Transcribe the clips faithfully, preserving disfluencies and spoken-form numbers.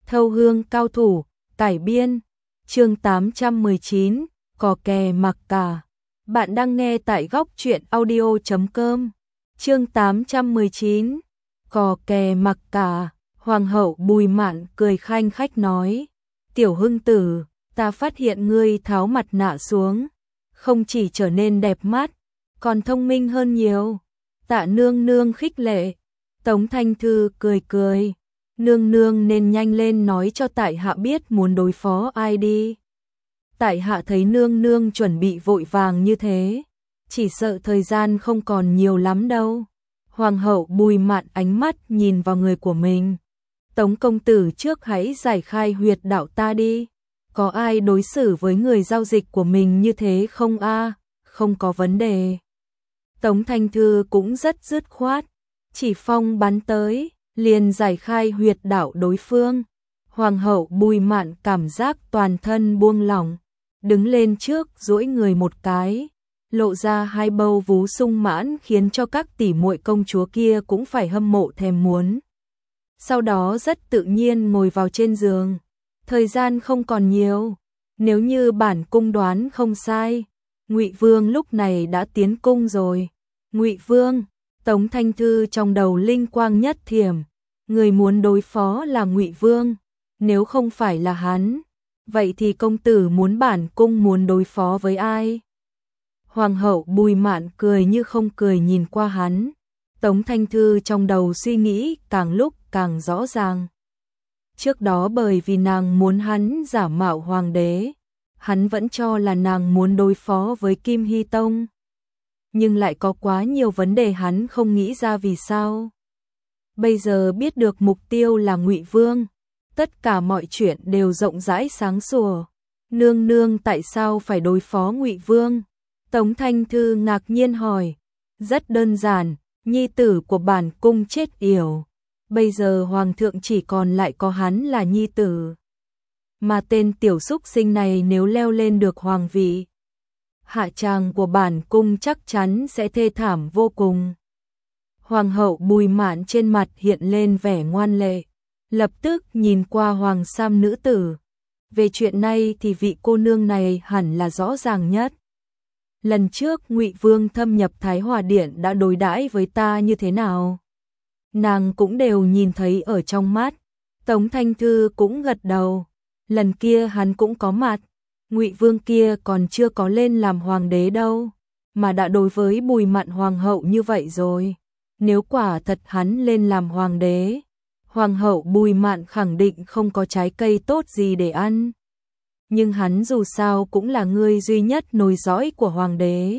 Thâu hương cao thủ, cải biên, chương tám trăm mười chín, cò kè mặc cả. Bạn đang nghe tại góc truyện audio chấm com. Chương tám trăm mười chín, cò kè mặc cả. Hoàng hậu Bùi Mạn cười khanh khách nói: "Tiểu Hưng tử, ta phát hiện ngươi tháo mặt nạ xuống, không chỉ trở nên đẹp mắt, còn thông minh hơn nhiều." Tạ nương nương khích lệ. Tống Thanh Thư cười cười: "Nương nương nên nhanh lên nói cho tại hạ biết muốn đối phó ai đi. Tại hạ thấy nương nương chuẩn bị vội vàng như thế, chỉ sợ thời gian không còn nhiều lắm đâu." Hoàng hậu Bùi Mạn ánh mắt nhìn vào người của mình. "Tống công tử trước hãy giải khai huyệt đạo ta đi. Có ai đối xử với người giao dịch của mình như thế không a?" "Không có vấn đề." Tống Thanh Thư cũng rất dứt khoát, chỉ phong bắn tới, liền giải khai huyệt đạo đối phương. Hoàng hậu Bùi Mạn cảm giác toàn thân buông lỏng, đứng lên trước duỗi người một cái, lộ ra hai bầu vú sung mãn khiến cho các tỷ muội công chúa kia cũng phải hâm mộ thèm muốn. Sau đó rất tự nhiên ngồi vào trên giường. Thời gian không còn nhiều, nếu như bản cung đoán không sai, Ngụy Vương lúc này đã tiến cung rồi. Ngụy Vương? Tống Thanh Thư trong đầu linh quang nhất thiểm, người muốn đối phó là Ngụy Vương, nếu không phải là hắn, vậy thì công tử muốn bản cung muốn đối phó với ai? Hoàng hậu Bùi Mạn cười như không cười nhìn qua hắn. Tống Thanh Thư trong đầu suy nghĩ càng lúc càng rõ ràng. Trước đó bởi vì nàng muốn hắn giả mạo hoàng đế, hắn vẫn cho là nàng muốn đối phó với Kim Hy Tông. Nhưng lại có quá nhiều vấn đề hắn không nghĩ ra vì sao. Bây giờ biết được mục tiêu là Ngụy Vương, tất cả mọi chuyện đều rộng rãi sáng sủa. Nương nương tại sao phải đối phó Ngụy Vương? Tống Thanh Thư ngạc nhiên hỏi. Rất đơn giản, nhi tử của bản cung chết yểu. Bây giờ hoàng thượng chỉ còn lại có hắn là nhi tử. Mà tên tiểu súc sinh này nếu leo lên được hoàng vị, hạ tràng của bản cung chắc chắn sẽ thê thảm vô cùng. Hoàng hậu Bùi Mạn trên mặt hiện lên vẻ ngoan lệ, lập tức nhìn qua hoàng sam nữ tử. Về chuyện này thì vị cô nương này hẳn là rõ ràng nhất. Lần trước Ngụy Vương thâm nhập Thái Hòa Điện đã đối đãi với ta như thế nào, nàng cũng đều nhìn thấy ở trong mắt. Tống Thanh Thư cũng gật đầu. Lần kia hắn cũng có mặt. Ngụy Vương kia còn chưa có lên làm hoàng đế đâu, mà đã đối với Bùi Mạn hoàng hậu như vậy rồi. Nếu quả thật hắn lên làm hoàng đế, hoàng hậu Bùi Mạn khẳng định không có trái cây tốt gì để ăn. Nhưng hắn dù sao cũng là người duy nhất nối dõi của hoàng đế.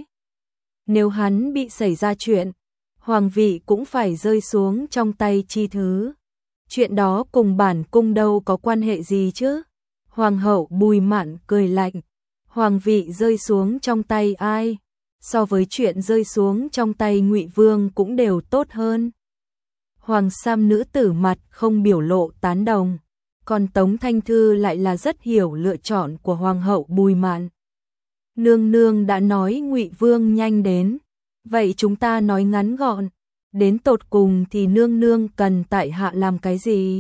Nếu hắn bị xảy ra chuyện, hoàng vị cũng phải rơi xuống trong tay chi thứ. Chuyện đó cùng bản cung đâu có quan hệ gì chứ? Hoàng hậu Bùi Mạn cười lạnh. Hoàng vị rơi xuống trong tay ai? So với chuyện rơi xuống trong tay Ngụy Vương cũng đều tốt hơn. Hoàng sam nữ tử mặt không biểu lộ tán đồng, còn Tống Thanh Thư lại là rất hiểu lựa chọn của Hoàng hậu Bùi Mạn. Nương nương đã nói Ngụy Vương nhanh đến, vậy chúng ta nói ngắn gọn, đến tột cùng thì nương nương cần tại hạ làm cái gì?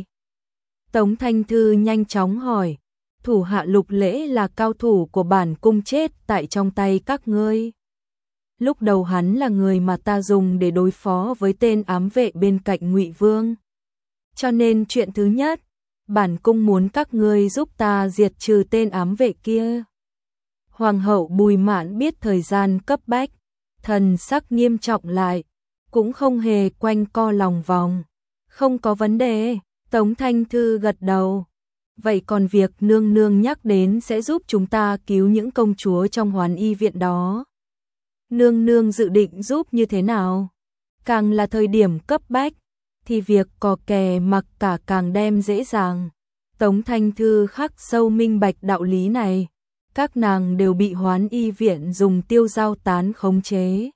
Tống Thanh Thư nhanh chóng hỏi. Thủ hạ Lục Lễ là cao thủ của bản cung chết tại trong tay các ngươi. Lúc đầu hắn là người mà ta dùng để đối phó với tên ám vệ bên cạnh Ngụy Vương. Cho nên chuyện thứ nhất, bản cung muốn các ngươi giúp ta diệt trừ tên ám vệ kia. Hoàng hậu Bùi Mạn biết thời gian cấp bách, thần sắc nghiêm trọng lại, cũng không hề quanh co lòng vòng. Không có vấn đề. Tống Thanh Thư gật đầu. Vậy còn việc nương nương nhắc đến sẽ giúp chúng ta cứu những công chúa trong Hoán Y viện đó, nương nương dự định giúp như thế nào? Càng là thời điểm cấp bách, thì việc cò kè mặc cả càng đem dễ dàng. Tống Thanh Thư khắc sâu minh bạch đạo lý này. Các nàng đều bị Hoán Y viện dùng tiêu dao tán khống chế.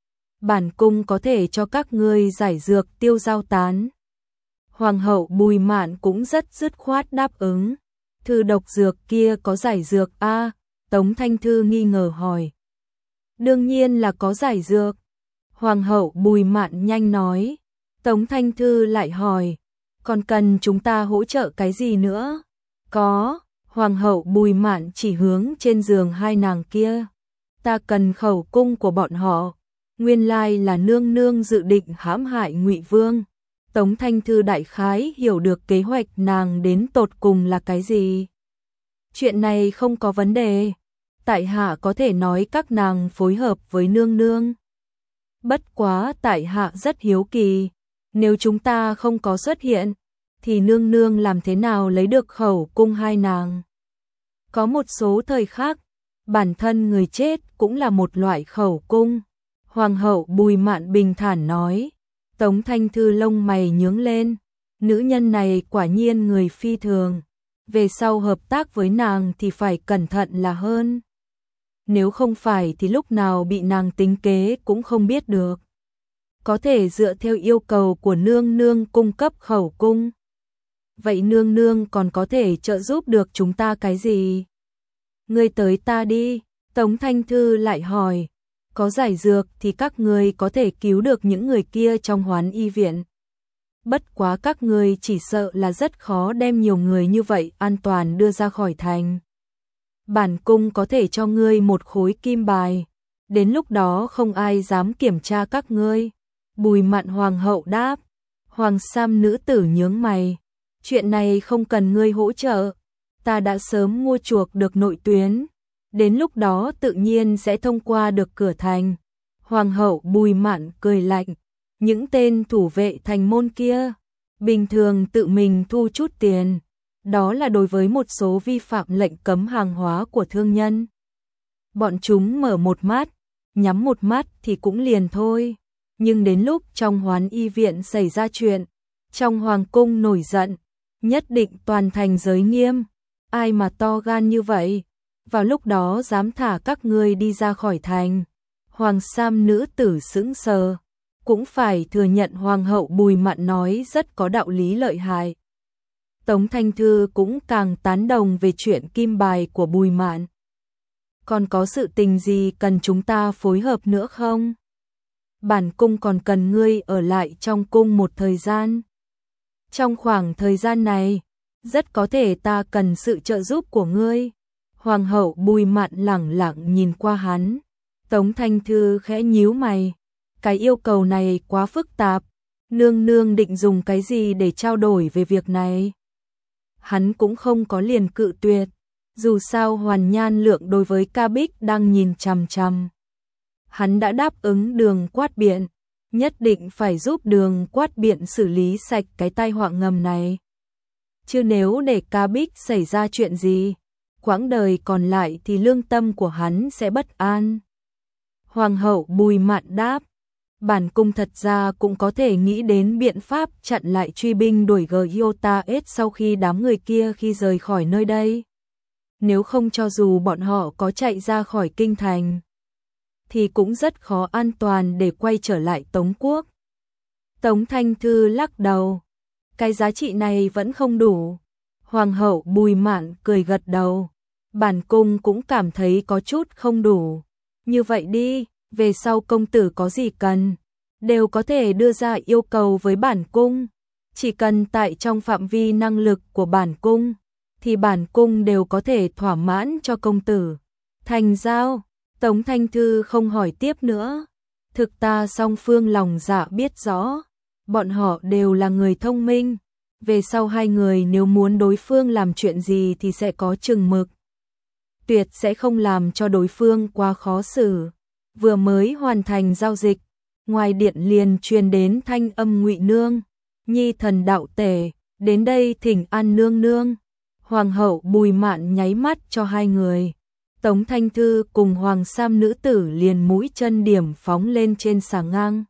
Bản cung có thể cho các ngươi giải dược tiêu dao tán. Hoàng hậu Bùi Mạn cũng rất dứt khoát đáp ứng. Thư độc dược kia có giải dược a? À, Tống Thanh Thư nghi ngờ hỏi. Đương nhiên là có giải dược. Hoàng hậu Bùi Mạn nhanh nói. Tống Thanh Thư lại hỏi. Còn cần chúng ta hỗ trợ cái gì nữa? Có, Hoàng hậu Bùi Mạn chỉ hướng trên giường hai nàng kia. Ta cần khẩu cung của bọn họ. Nguyên lai là nương nương dự định hãm hại Ngụy Vương. Tống Thanh Thư đại khái hiểu được kế hoạch nàng đến tột cùng là cái gì. Chuyện này không có vấn đề. Tại hạ có thể nói các nàng phối hợp với nương nương. Bất quá tại hạ rất hiếu kỳ. Nếu chúng ta không có xuất hiện, thì nương nương làm thế nào lấy được khẩu cung hai nàng? Có một số thời khắc, bản thân người chết cũng là một loại khẩu cung. Hoàng hậu Bùi Mạn bình thản nói. Tống Thanh Thư lông mày nhướng lên. Nữ nhân này quả nhiên người phi thường. Về sau hợp tác với nàng thì phải cẩn thận là hơn. Nếu không phải thì lúc nào bị nàng tính kế cũng không biết được. Có thể dựa theo yêu cầu của nương nương cung cấp khẩu cung. Vậy nương nương còn có thể trợ giúp được chúng ta cái gì? Ngươi tới ta đi, Tống Thanh Thư lại hỏi. Có giải dược thì các ngươi có thể cứu được những người kia trong Hoán Y viện. Bất quá các ngươi chỉ sợ là rất khó đem nhiều người như vậy an toàn đưa ra khỏi thành. Bản cung có thể cho ngươi một khối kim bài. Đến lúc đó không ai dám kiểm tra các ngươi. Bùi Mạn hoàng hậu đáp. Hoàng sam nữ tử nhướng mày. Chuyện này không cần ngươi hỗ trợ. Ta đã sớm mua chuộc được nội tuyến. Đến lúc đó tự nhiên sẽ thông qua được cửa thành. Hoàng hậu Bùi Mạn cười lạnh. Những tên thủ vệ thành môn kia, bình thường tự mình thu chút tiền. Đó là đối với một số vi phạm lệnh cấm hàng hóa của thương nhân. Bọn chúng mở một mắt, nhắm một mắt thì cũng liền thôi. Nhưng đến lúc trong Hoán Y viện xảy ra chuyện, trong hoàng cung nổi giận, nhất định toàn thành giới nghiêm. Ai mà to gan như vậy, vào lúc đó dám thả các ngươi đi ra khỏi thành. Hoàng sam nữ tử sững sờ, cũng phải thừa nhận hoàng hậu Bùi Mạn nói rất có đạo lý lợi hại. Tống Thanh Thư cũng càng tán đồng về chuyện kim bài của Bùi Mạn. Còn có sự tình gì cần chúng ta phối hợp nữa không? Bản cung còn cần ngươi ở lại trong cung một thời gian. Trong khoảng thời gian này, rất có thể ta cần sự trợ giúp của ngươi. Hoàng hậu Bùi Mạn lẳng lặng nhìn qua hắn. Tống Thanh Thư khẽ nhíu mày. Cái yêu cầu này quá phức tạp. Nương nương định dùng cái gì để trao đổi về việc này? Hắn cũng không có liền cự tuyệt. Dù sao Hoàn Nhan Lượng đối với Ca Bích đang nhìn chằm chằm. Hắn đã đáp ứng Đường Quát Biện, nhất định phải giúp Đường Quát Biện xử lý sạch cái tai họa ngầm này. Chứ nếu để Ca Bích xảy ra chuyện gì, quãng đời còn lại thì lương tâm của hắn sẽ bất an. Hoàng hậu Bùi Mạn đáp. Bản cung thật ra cũng có thể nghĩ đến biện pháp chặn lại truy binh đuổi Giota S sau khi đám người kia khi rời khỏi nơi đây. Nếu không cho dù bọn họ có chạy ra khỏi kinh thành, thì cũng rất khó an toàn để quay trở lại Tống quốc. Tống Thanh Thư lắc đầu. Cái giá trị này vẫn không đủ. Hoàng hậu Bùi Mạn cười gật đầu. Bản cung cũng cảm thấy có chút không đủ. Như vậy đi, về sau công tử có gì cần, đều có thể đưa ra yêu cầu với bản cung. Chỉ cần tại trong phạm vi năng lực của bản cung, thì bản cung đều có thể thỏa mãn cho công tử. Thành giao, Tống Thanh Thư không hỏi tiếp nữa. Thực ta song phương lòng dạ biết rõ, bọn họ đều là người thông minh. Về sau hai người nếu muốn đối phương làm chuyện gì thì sẽ có chừng mực. Tuyệt sẽ không làm cho đối phương quá khó xử. Vừa mới hoàn thành giao dịch, ngoài điện liền truyền đến thanh âm Ngụy nương, nhi thần đạo tể, đến đây thỉnh an nương nương. Hoàng hậu Bùi Mạn nháy mắt cho hai người. Tống Thanh Thư cùng Hoàng sam nữ tử liền mũi chân điểm phóng lên trên xà ngang.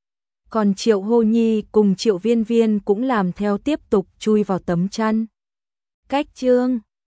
Còn Triệu Hô Nhi cùng Triệu Viên Viên cũng làm theo tiếp tục chui vào tấm chăn. Cách chương